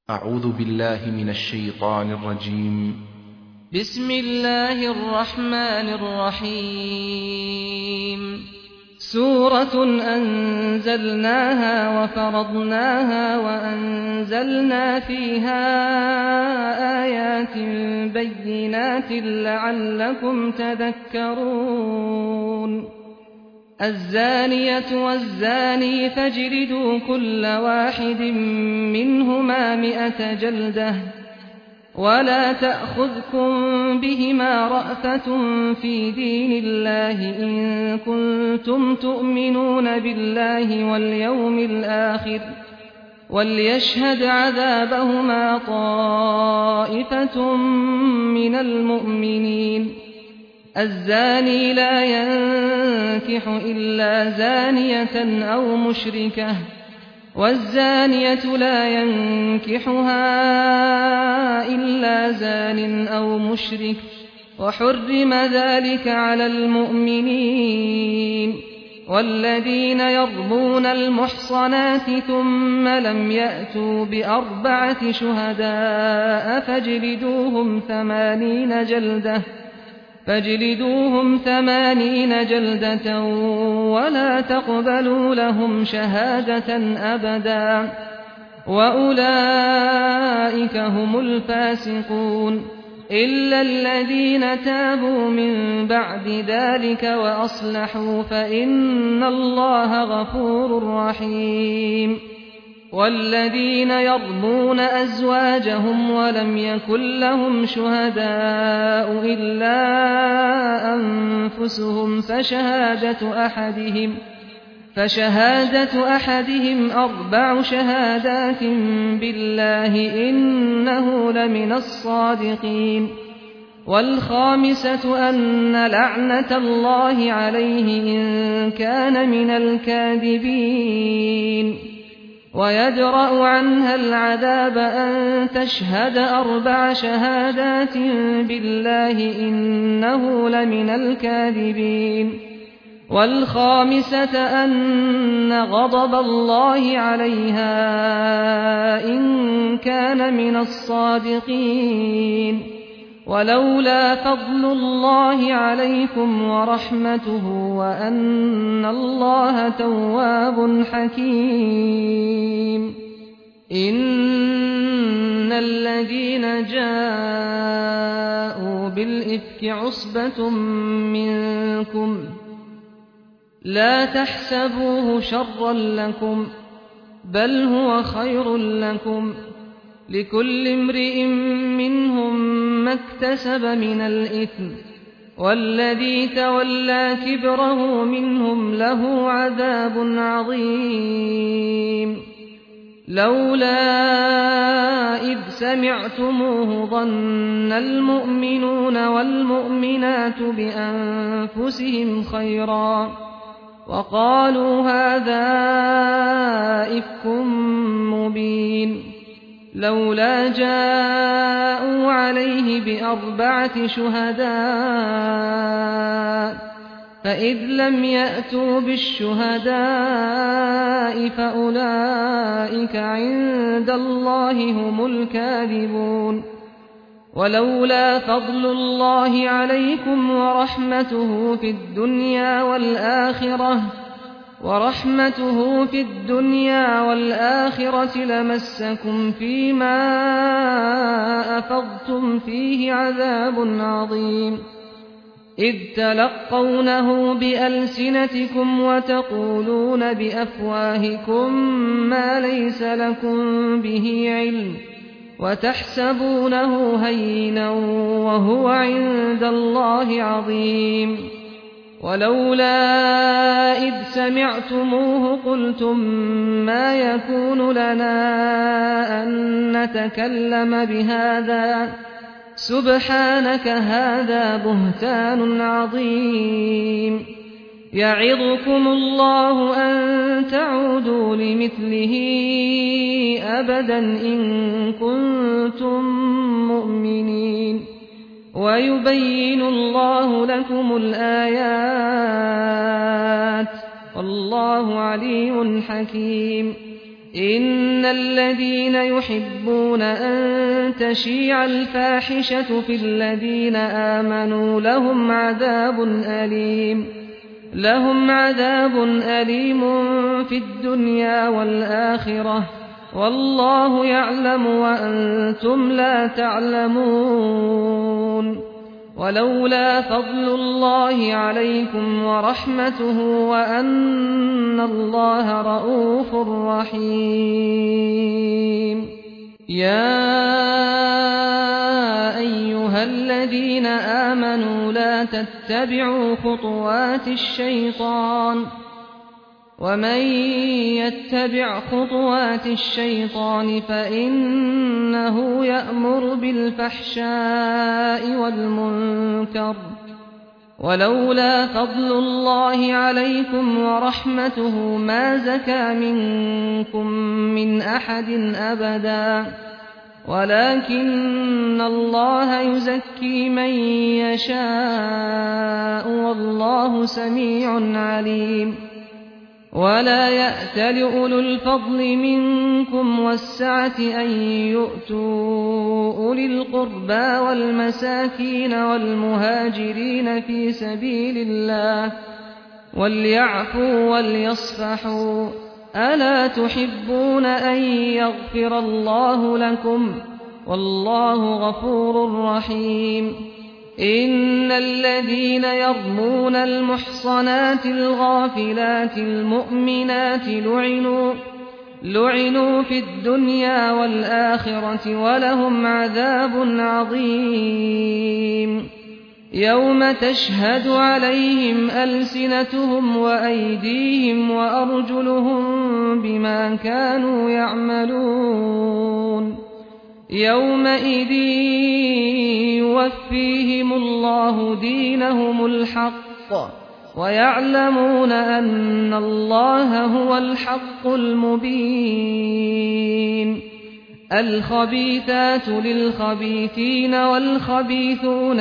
أعوذ بالله من الشيطان الرجيم. بسم الله الرحمن الرحيم. سورة أنزلناها وفرضناها وأنزلنا فيها آيات بينات لعلكم تذكرون. الزانية والزاني فاجلدوا كل واحد منهما 100 جلدة ولا تأخذكم بهما رأفة في دين الله إن كنتم تؤمنون بالله واليوم الآخر وليشهد عذابهما طائفة من المؤمنين. الزاني لا ينكح إلا زانية أو مشركة والزانية لا ينكحها إلا زان أو مشرك وحرم ذلك على المؤمنين. والذين يرمون المحصنات ثم لم يأتوا ب4 شهداء فاجلدوهم 80 جلدة ولا تقبلوا لهم شهادة أبدا وأولئك هم الفاسقون إلا الذين تابوا من بعد ذلك وأصلحوا فإن الله غفور رحيم. والذين يرمون أزواجهم ولم يكن لهم شهداء إلا أنفسهم فشهادة أحدهم 4 شهادات بالله إنه لمن الصادقين. والخامسة أن لعنة الله عليه إن كان من الكاذبين. ويدرأ عنها العذاب أن تشهد 4 شهادات بالله إنه لمن الكاذبين. والخامسة أن غضب الله عليها إن كان من الصادقين. ولولا فضل الله عليكم ورحمته وأن الله تواب حكيم. إن الذين جاءوا بالإفك عصبة منكم لا تحسبوه شرا لكم بل هو خير لكم لكل امرئ منهم ما اكتسب من الإثم والذي تولى كبره منهم له عذاب عظيم. لولا إذ سمعتموه ظن المؤمنون والمؤمنات بأنفسهم خيرا وقالوا هذا إفك مبين. لولا جاءوا عليه ب4 شهداء فإذ لم يأتوا بالشهداء فأولئك عند الله هم الكاذبون. ولولا فضل الله عليكم ورحمته في الدنيا والآخرة لمسكم فيما أفضتم فيه عذاب عظيم. إذ تلقونه بألسنتكم وتقولون بأفواهكم ما ليس لكم به علم وتحسبونه هينا وهو عند الله عظيم. ولولا إذ سمعتموه قلتم ما يكون لنا أن نتكلم بهذا سبحانك هذا بهتان عظيم. يعظكم الله أن تعودوا لمثله أبدا إن كنتم مؤمنين. ويبين الله لكم الآيات والله عليم حكيم. إن الذين يحبون أن تشيع الفاحشة في الذين آمنوا لهم عذاب أليم في الدنيا والآخرة والله يعلم وأنتم لا تعلمون ولولا فضل الله عليكم ورحمته وأن الله رءوف رحيم يا أيها الذين آمنوا لا تتبعوا خطوات الشيطان ومن يتبع خطوات الشيطان فإنه يأمر بالفحشاء والمنكر ولولا فضل الله عليكم ورحمته ما زكى منكم من أحد أبدا ولكن الله يزكي من يشاء والله سميع عليم ولا يأتل أولو الفضل منكم والسعة أن يؤتوا أولي القربى والمساكين والمهاجرين في سبيل الله وليعفوا وليصفحوا ألا تحبون أن يغفر الله لكم والله غفور رحيم إن الذين يرمون المحصنات الغافلات المؤمنات لعنوا في الدنيا والآخرة ولهم عذاب عظيم يوم تشهد عليهم ألسنتهم وأيديهم وأرجلهم بما كانوا يعملون يومئذ يوفيهم الله دينهم الحق ويعلمون أن الله هو الحق المبين الخبيثات للخبيثين والخبيثون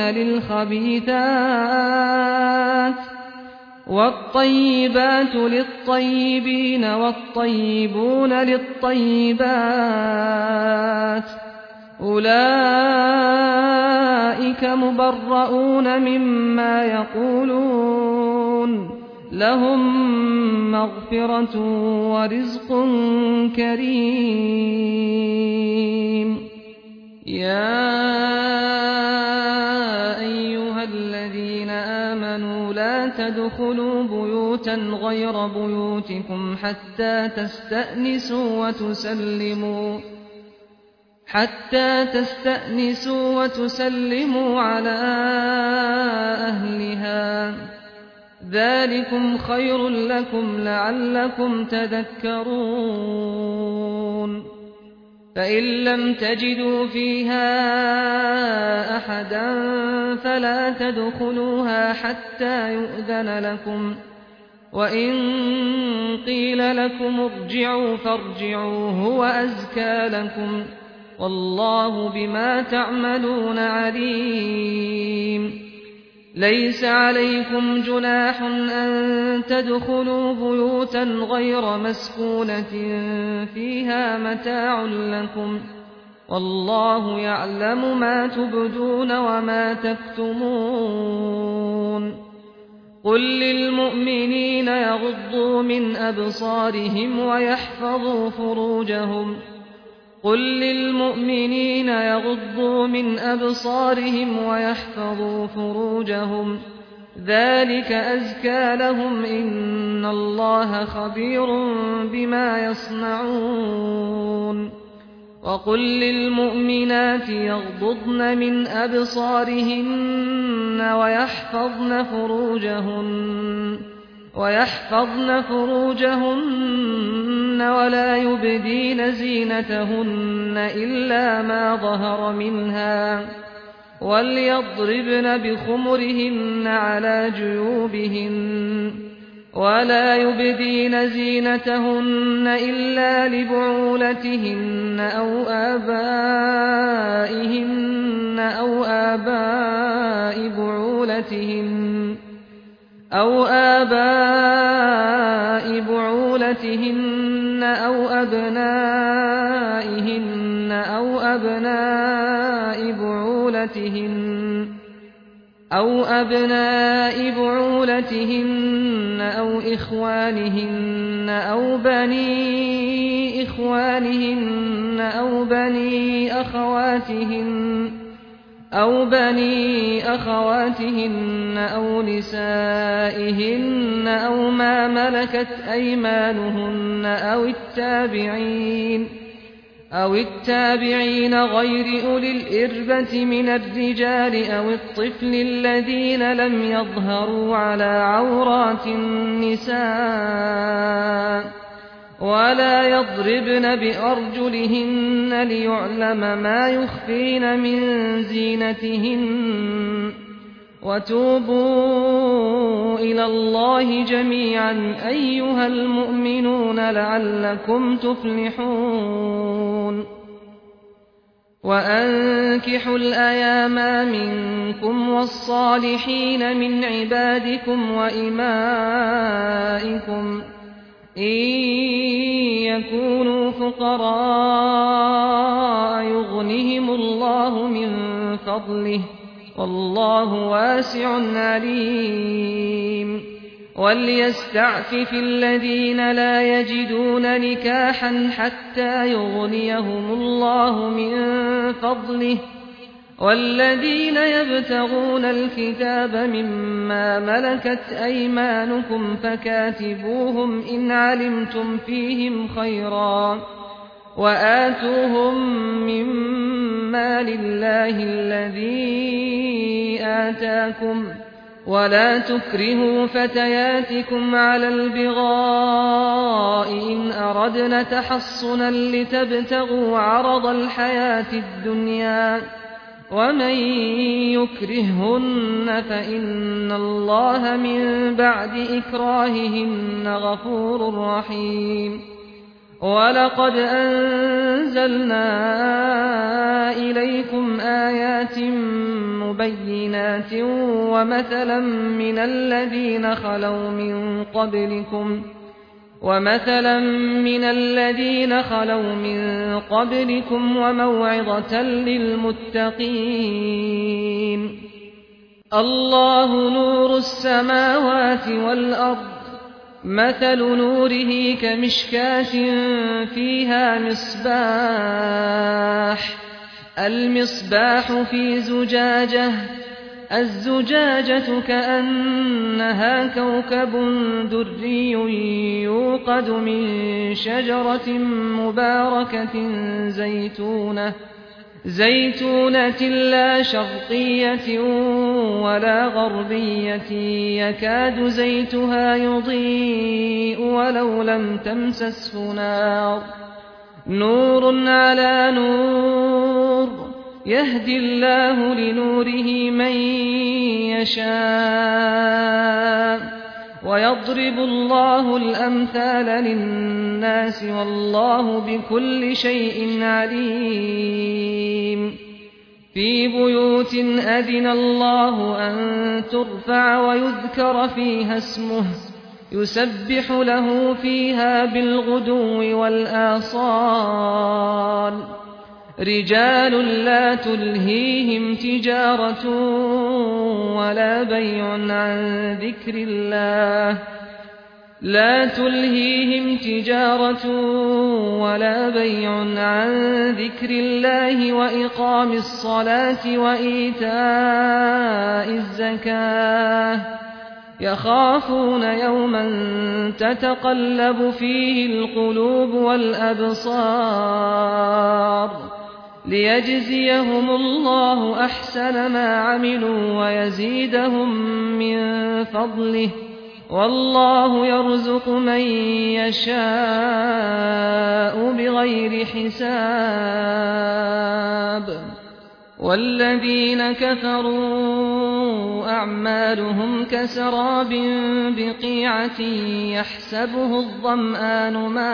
للخبيثات والطيبات للطيبين والطيبون للطيبات أولئك مبرؤون مما يقولون لهم مغفرة ورزق كريم يا أيها الذين آمنوا لا تدخلوا بيوتا غير بيوتكم حتى تستأنسوا وتسلموا على أهلها ذلكم خير لكم لعلكم تذكرون فإن لم تجدوا فيها أحدا فلا تدخلوها حتى يؤذن لكم وإن قيل لكم ارجعوا فارجعوا هو أزكى لكم والله بما تعملون عليم ليس عليكم جناح أن تدخلوا بيوتا غير مسكونة فيها متاع لكم والله يعلم ما تبدون وما تكتمون قل للمؤمنين يغضوا من أبصارهم ويحفظوا فروجهم ذلك أزكى لهم إن الله خبير بما يصنعون وقل للمؤمنات يغضضن من أبصارهن ويحفظن فروجهن ولا يبدين زينتهن إلا ما ظهر منها وليضربن بخمرهن على جيوبهن ولا يبدين زينتهن إلا لبعولتهن أو آباء بعولتهن أو أبناء بعولتهن أو إخوانهن أو بني إخوانهن أو بني أخواتهن أو نسائهن أو ما ملكت أيمانهن أو التابعين غير أولي الإربة من الرجال أو الطفل الذين لم يظهروا على عورات النساء ولا يضربن بأرجلهن ليعلم ما يخفين من زينتهن وتوبوا إلى الله جميعا أيها المؤمنون لعلكم تفلحون وأنكحوا الأيام منكم والصالحين من عبادكم وإمائكم إن يكونوا فقراء يغنهم الله من فضله والله واسع عليم وليستعفف الذين لا يجدون نكاحا حتى يغنيهم الله من فضله والذين يبتغون الكتاب مما ملكت أيمانكم فكاتبوهم إن علمتم فيهم خيرا وآتوهم مما لله الذي آتاكم ولا تكرهوا فتياتكم على البغاء إن أردنا تحصنا لتبتغوا عرض الحياة الدنيا ومن يكرههن فإن الله من بعد إكراههن غفور رحيم ولقد أنزلنا إليكم آيات مبينات ومثلا من الذين خلوا من قبلكم وموعظة للمتقين الله نور السماوات والأرض مثل نوره كمشكاة فيها المصباح في زجاجة الزجاجة كأنها كوكب دري يوقد من شجرة مباركة زيتونة لا شرقية ولا غربية يكاد زيتها يضيء ولو لم تمسسه نار نور على نور يهدي الله لنوره من يشاء ويضرب الله الأمثال للناس والله بكل شيء عليم في بيوت أذن الله أن ترفع ويذكر فيها اسمه يسبح له فيها بالغدو والآصال رجال لا تلهيهم تجارة ولا بيع عن ذكر الله وإقام الصلاة وإيتاء الزكاة يخافون يوما تتقلب فيه القلوب والأبصار ليجزيهم الله أحسن ما عملوا ويزيدهم من فضله والله يرزق من يشاء بغير حساب والذين كفروا أعمالهم كسراب بقيعة يحسبه الظمآن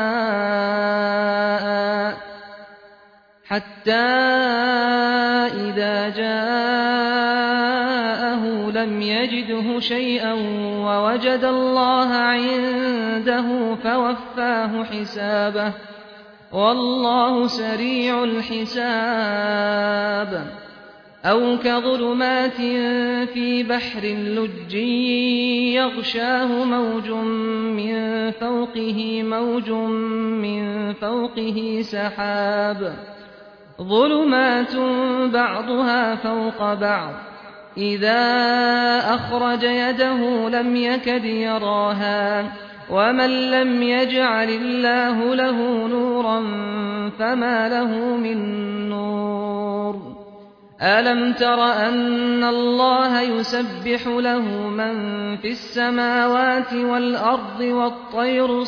ماء حتى إذا جاءه لم يجده شيئا ووجد الله عنده فوفاه حسابه والله سريع الحساب أو كظلمات في بحر لجي يغشاه موج من فوقه سحاب ظلمات بعضها فوق بعض إذا أخرج يده لم يكد يراها ومن لم يجعل الله له نورا فما له من نور ألم تر أن الله يسبح له من في السماوات والأرض والطير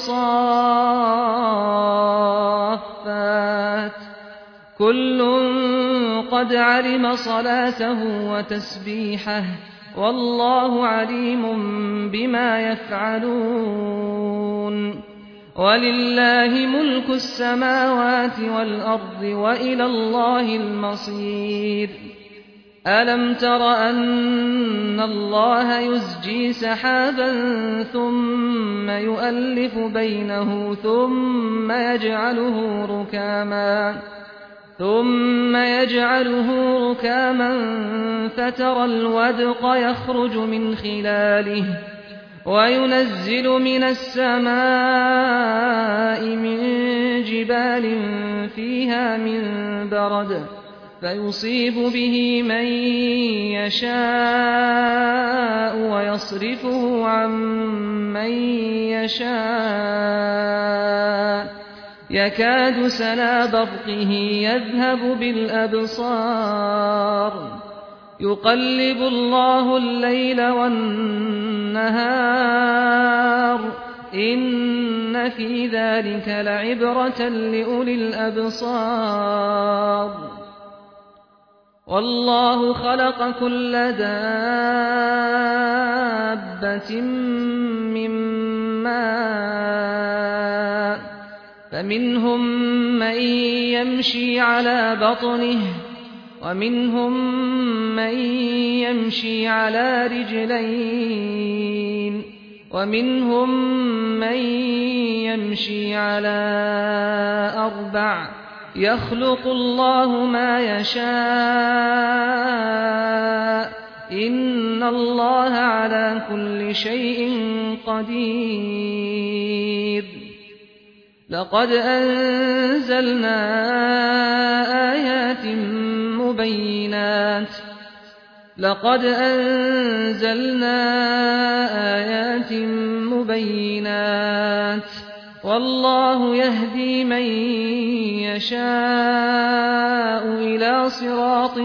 صافات كل قد علم صلاته وتسبيحه والله عليم بما يفعلون ولله ملك السماوات والأرض وإلى الله المصير ألم تر أن الله يزجي سحابا ثم يؤلف بينه ثم يجعله ركاما فترى الودق يخرج من خلاله وينزل من السماء من جبال فيها من برد فيصيب به من يشاء ويصرفه عن من يشاء يكاد سنا برقه يذهب بالأبصار يقلب الله الليل والنهار إن في ذلك لعبرة لأولي الأبصار والله خلق كل دابة من ماء فمنهم من يمشي على بطنه ومنهم من يمشي على رجلين ومنهم من يمشي على أربع يخلق الله ما يشاء إن الله على كل شيء قدير لقد أنزلنا آيات مبينات والله يهدي من يشاء إلى صراط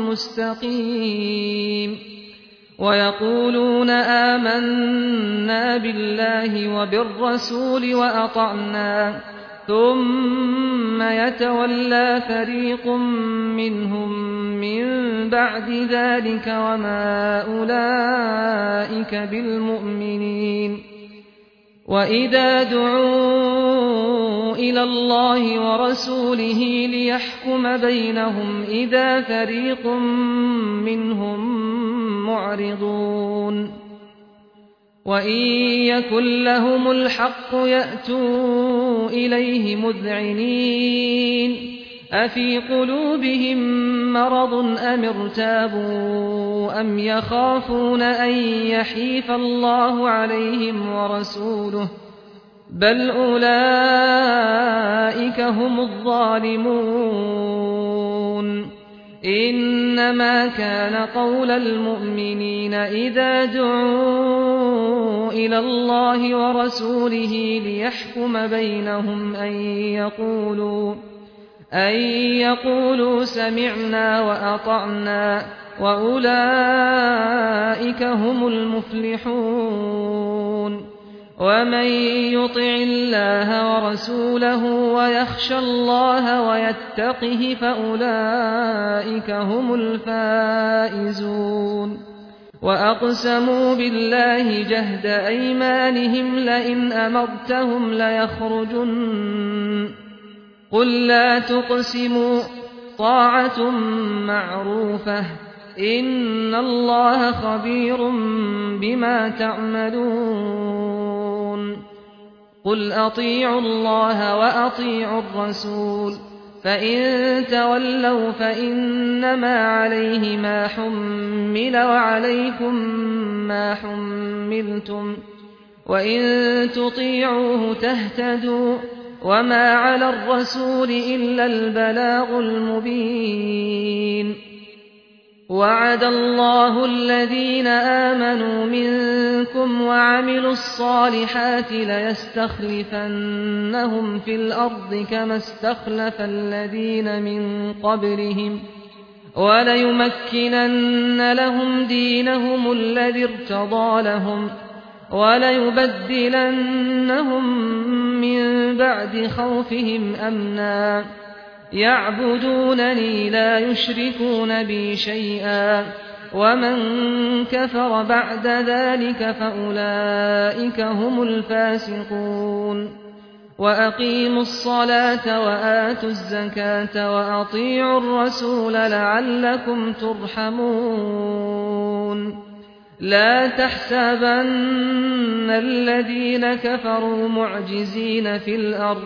مستقيم ويقولون آمنا بالله وبالرسول وأطعنا ثم يتولى فريق منهم من بعد ذلك وما أولئك بالمؤمنين وإذا دعوا إلى الله ورسوله ليحكم بينهم إذا فريق منهم معرضون وإن يكن لهم الحق يأتوا إليه مذعنين أفي قلوبهم مرض أم ارتابوا أم يخافون أن يحيف الله عليهم ورسوله بل أولئك هم الظالمون إنما كان قول المؤمنين إذا دعوا إلى الله ورسوله ليحكم بينهم أن يقولوا سمعنا وأطعنا وأولئك هم المفلحون ومن يطع الله ورسوله ويخشى الله ويتقه فأولئك هم الفائزون وأقسموا بالله جهد أيمانهم لئن أمرتهم ليخرجن قل لا تقسموا طاعة معروفة إن الله خبير بما تعملون قل أطيعوا الله وأطيعوا الرسول فإن تولوا فإنما عليه ما حمل وعليكم ما حملتم وإن تطيعوه تهتدوا وما على الرسول إلا البلاغ المبين وعد الله الذين آمنوا منكم وعملوا الصالحات ليستخلفنهم في الأرض كما استخلف الذين من قبلهم وليمكنن لهم دينهم الذي ارتضى لهم وليبدلنهم من بعد خوفهم أمنا يعبدونني لا يشركون بي شيئا ومن كفر بعد ذلك فأولئك هم الفاسقون وأقيموا الصلاة وآتوا الزكاة وأطيعوا الرسول لعلكم ترحمون لا تحسبن الذين كفروا معجزين في الأرض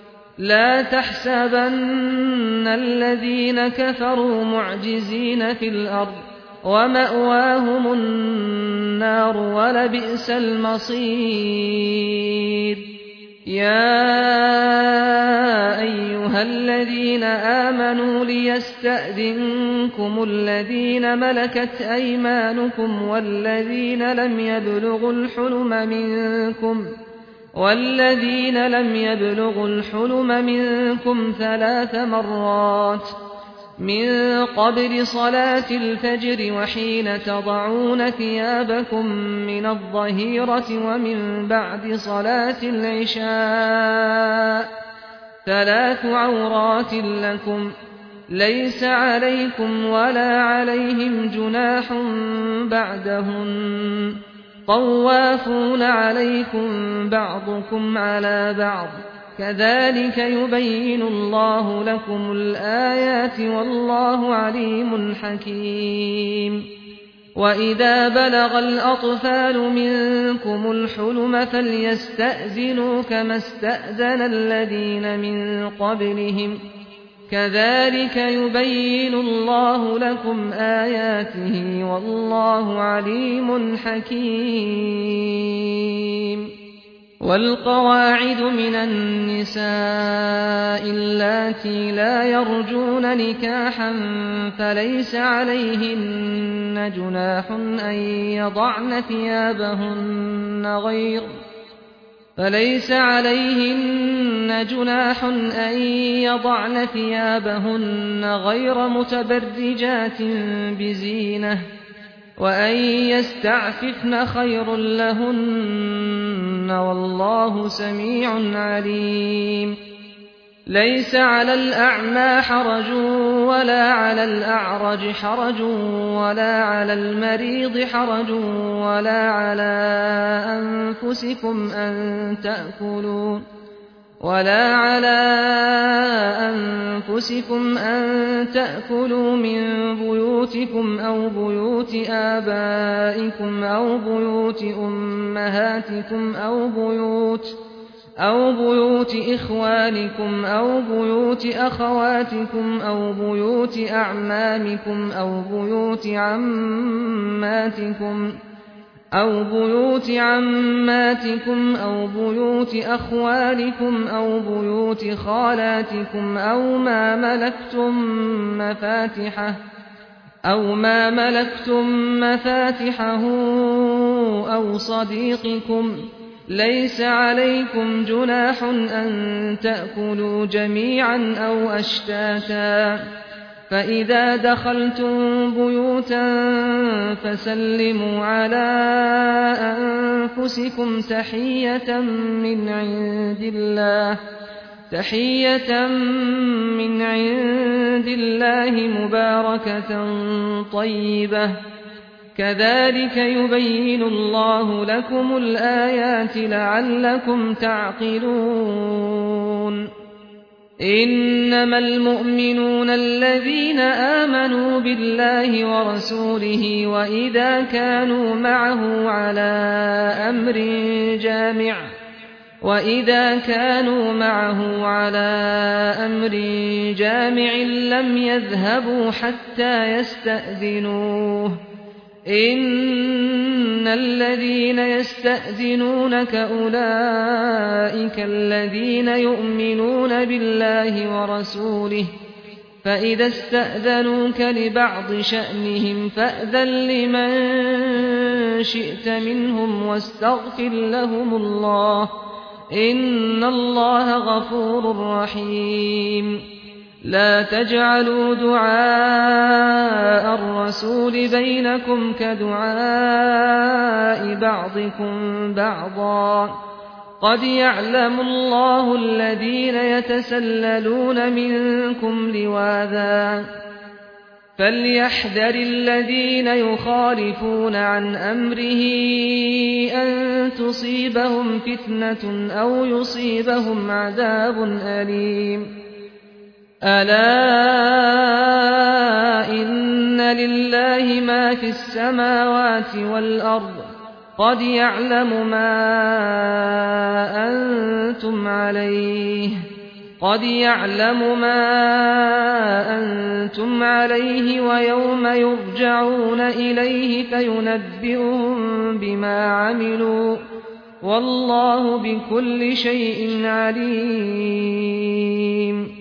ومأواهم النار ولبئس المصير يا أيها الذين آمنوا ليستأذنكم الذين ملكت أيمانكم والذين لم يبلغوا الحلم منكم 3 مرات من قبل صلاة الفجر وحين تضعون ثيابكم من الظهيرة ومن بعد صلاة العشاء 3 عورات لكم ليس عليكم ولا عليهم جناح بعدهن طوافون عليكم بعضكم على بعض كذلك يبين الله لكم الآيات والله عليم حكيم وإذا بلغ الأطفال منكم الحلم فليستأذنوا كما استأذن الذين من قبلهم كذلك يبين الله لكم آياته والله عليم حكيم والقواعد من النساء اللاتي لا يرجون نكاحا فليس عليهن جناح أن يضعن ثيابهن غير متبرجات بزينة وأن يستعففن خير لهن والله سميع عليم ليس على الأعمى حرج ولا على الأعرج حرج ولا على المريض حرج ولا على أنفسكم أن تأكلوا من بيوتكم أو بيوت آبائكم أو بيوت أمهاتكم أو بيوت إخوانكم أو بيوت أخواتكم أو بيوت أعمامكم أو بيوت عماتكم أو بيوت أخوالكم أو بيوت خالاتكم أو ما ملكتم مفاتحه أو صديقكم ليس عليكم جناح أن تأكلوا جميعا أو أشتاتا فإذا دخلتم بيوتا فسلموا على أنفسكم تحية من عند الله مباركة طيبة كذلك يبين الله لكم الآيات لعلكم تعقلون إنما المؤمنون الذين آمنوا بالله ورسوله وإذا كانوا معه على أمر جامع لم يذهبوا حتى يستأذنوه إن الذين يستأذنونك أولئك الذين يؤمنون بالله ورسوله فإذا استأذنوك لبعض شأنهم فأذن لمن شئت منهم واستغفر لهم الله إن الله غفور رحيم لا تجعلوا دعاء الرسول بينكم كدعاء بعضكم بعضا قد يعلم الله الذين يتسللون منكم لواذا فليحذر الذين يخالفون عن أمره أن تصيبهم فتنة أو يصيبهم عذاب أليم ألا إن لله ما في السماوات والأرض قد يعلم ما أنتم عليه ويوم يرجعون إليه فينبئهم بما عملوا والله بكل شيء عليم